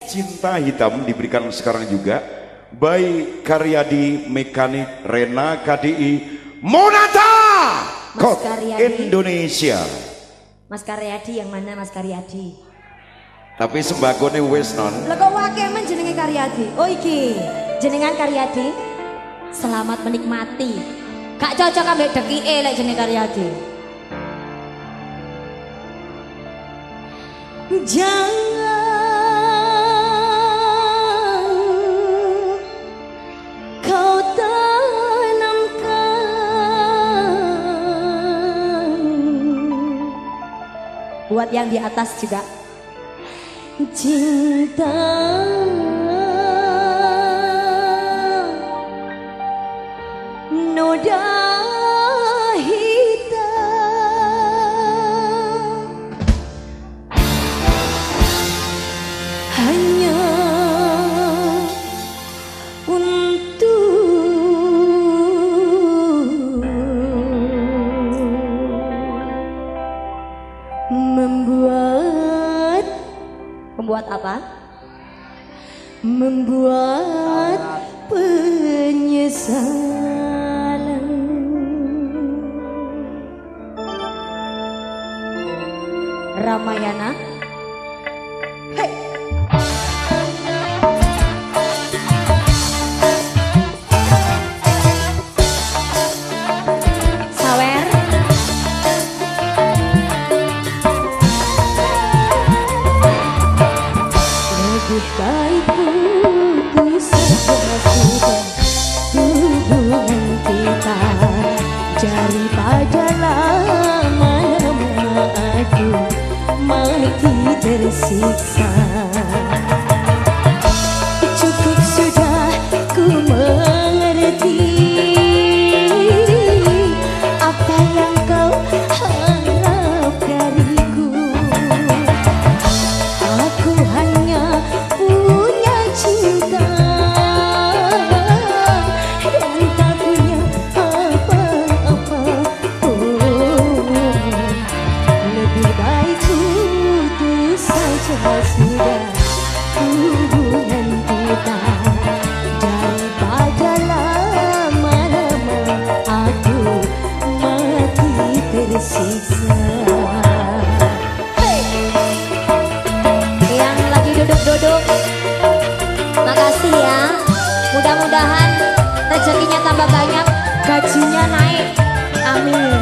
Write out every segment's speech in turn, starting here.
Cinta Hitam diberikan sekarang juga by Karyadi Mekanik Rena KDI Monata Kok Indonesia. Mas Karyadi yang mana Mas Karyadi? Tapi sembako nih wis non. Lah kok wakemen jenenge Karyadi? Oh iki jenengan Karyadi. Selamat menikmati. Gak cocok ambek dekike lek jenenge Karyadi. Jangan kau tanamkan. Buat yang di atas juga. Cinta noda hitam hanya untuk membuat apa? Membuat penyesalan. Ramayana. Hey. Sawer. Lebih baik putus saja sudah hubungan kita daripada lama-lama aku mati tersiksa. Cukup sudah ku mengerti apa yang kau harap dariku. Aku hanya punya cinta dan tak punya apa-apa. Lebih baik putus saja sudah hubungan kita daripada lama-lama aku mati tersiksa. Yang lagi duduk-duduk, makasih ya. Mudah-mudahan rezekinya tambah banyak, gajinya naik. Amin.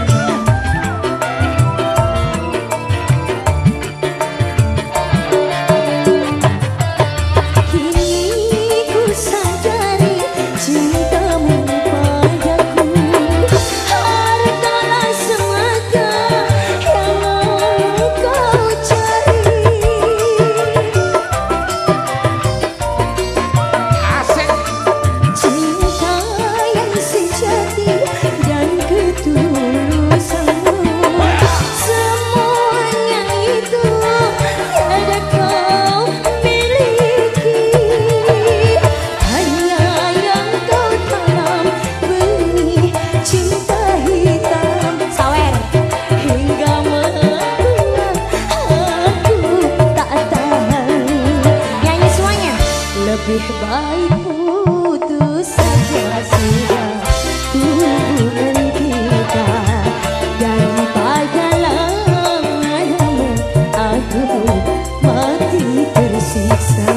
Lebih baik putus saja sudah hubungan kita daripada lama-lama aku mati tersiksa.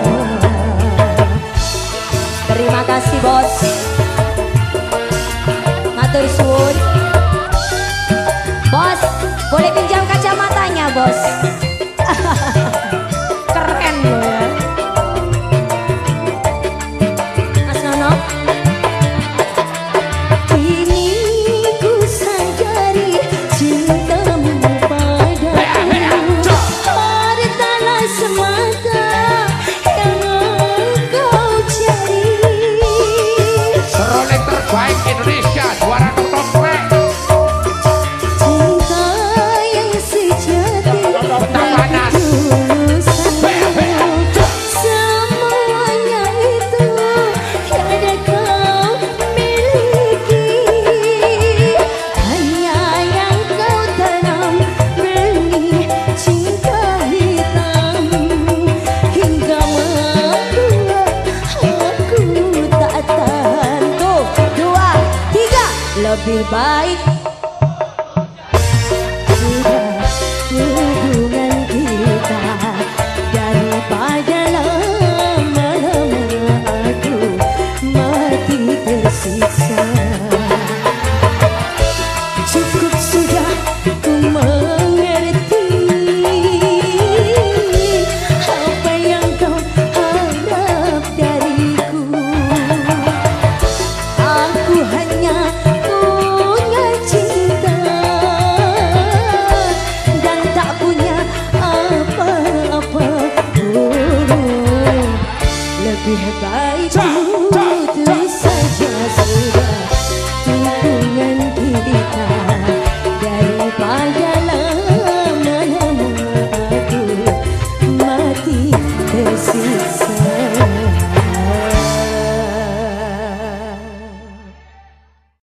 Terima kasih bos. Matur suwun. Bos, boleh pinjam kacamatanya bos. Keren loh ya. Indonesia juara top. Cinta yang sejati lebih baik sudah hubungan kita daripada lama-lama aku mati tersiksa. Cukup sudah ku mengerti apa yang kau harap dariku. Aku hanya punya cinta dan tak punya apa-apa. Lebih baik